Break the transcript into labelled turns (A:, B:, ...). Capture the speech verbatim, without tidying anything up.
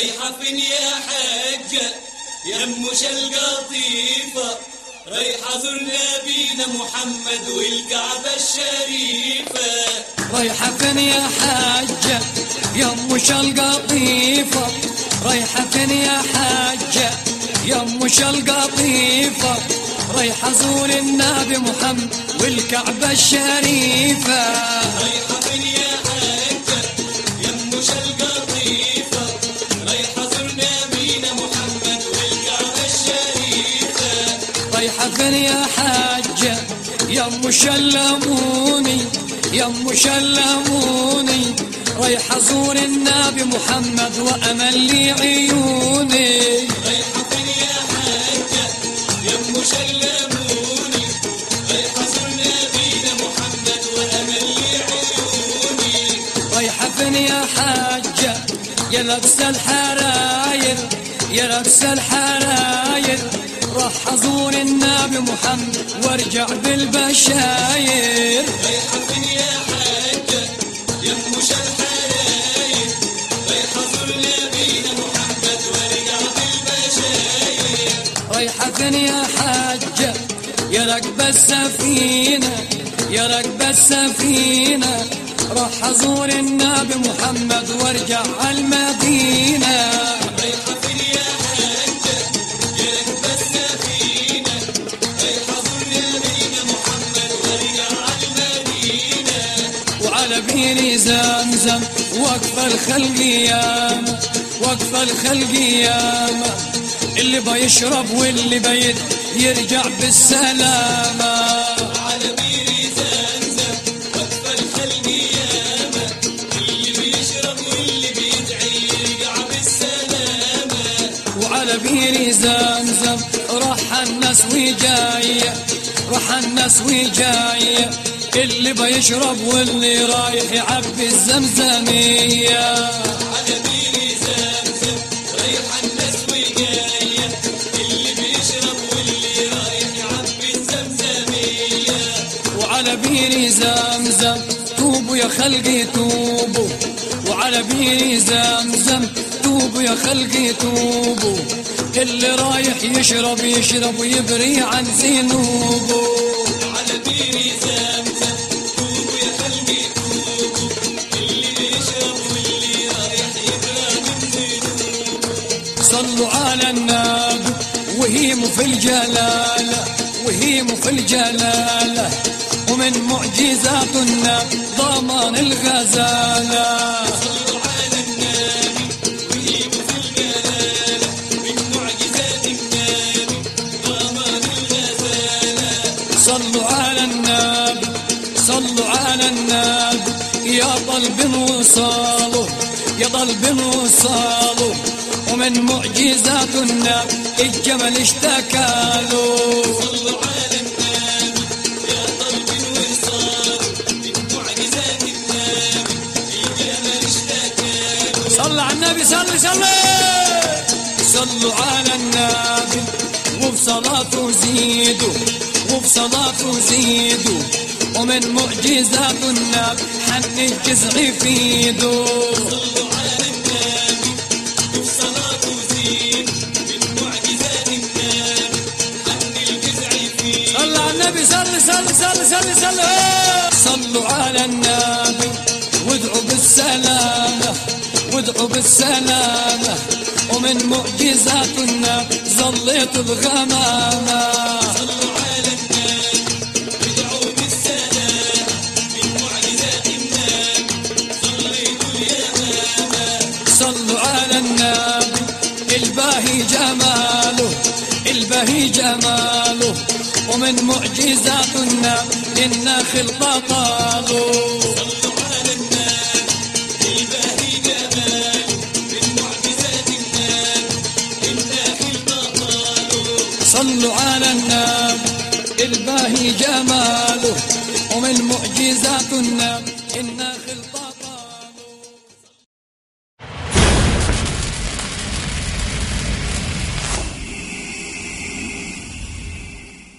A: رايحة فين يا حجة يم القطيفة؟ رايحة زور نبينا محمد والكعبة الشريفة.
B: رايحة فين يا حجة يم القطيفة؟ رايحة فين يا حجة يم القطيفة؟ رايحة زور النبي محمد والكعبة الشريفة.
A: رايحة فين يا حجة يم القطيفة؟ رايحة زور نبينا محمد والكعبة الشريفة.
B: رايحة فين يا حجة يم شلموني يم شلموني؟ رايحة زور النبي محمد وأمل لي عيوني.
A: رايحة فين يا حجة يم شلموني؟ رايحة زور نبينا محمد وأمل لي عيوني.
B: رايحة فين يا حجة يا لبس الحراير يا لبس الحراير؟ راح أزور النبي محمد وارجع بالبشاير.
A: رايحة فين يا حجة يم الحراير؟ رايحة زور نبينا محمد وارجع بالبشاير.
B: رايحة فين يا حجة يا ركب السفينة يا ركب السفينة؟ راح أزور النبي محمد وارجع المدينة.
A: رايحة فين يا حجة يا ركب السفينة؟ رايحة زور نبينا محمد وارجع المدينة.
B: وعلى بير زمزم وقف الخلق ياما وقف الخلق ياما، اللي بيشرب واللي بيد يرجع بالسلامة.
A: على بير زمزم وقف الخلق ياما، اللي بيشرب واللي بيدعي يرجع بالسلامة.
B: وعلى بير زمزم راح الناس وجاية راح الناس وجاية، اللي بيشرب واللي رايح يعبي الزمزمية.
A: على بير زمزم رايح الناس وجاية، اللي بيشرب واللي رايح يعبي الزمزمية.
B: وعلى بير زمزم توبوا يا خلقي توبوا، وعلى بير زمزم توبوا يا خلقي توبوا، اللي رايح يشرب يشرب ويبري عن ذنوبه.
A: على بير زمزم توبوا يا خلقي توبوا، اللي بيشرب واللي رايح يبرى من ذنوبه.
B: صلوا على النبي وهيموا في الجلالة وهيموا في الجلالة، ومن معجزات النبي ضمان الغزالة.
A: صلوا على النبي وهيموا في الجلالة، من معجزات النبي ضمان الغزالة.
B: صلوا على النبي صلوا على النبي يا طلب وصاله يا طلب وصاله، ومن معجزات النبي الجمل اشتكاله.
A: صلوا على النبي يا قلب وصال، من معجزات النبي الجمل اشتكاله.
B: صلوا على النبي صلي صلي صلوا على النبي وبصلاته زيدوا وبصلاته زيدوا، ومن معجزات النبي حن الجزع في ايده.
A: صلوا على النبي وبصلاة زين، من معجزات النبي حن الجزع فيه.
B: صلوا على النبي صلي صلي صلي صلي صلي صلوا على النبي وادعوا بالسلامة وادعوا بالسلامة، ومن معجزات النبي ظليت الغمامة.
A: صلوا على النبي وادعوا بالسلام، من معجزات النبي صليت اليمامة.
B: صلوا على النبي الباهي جماله الباهي جماله، ومن معجزات النبي الناخل بطاله.
A: صلوا على النبي الباهي جمال، من معجزات النبي الناخل بطاله.
B: صلوا على النبي الباهي جماله، ومن معجزات النبي الناخل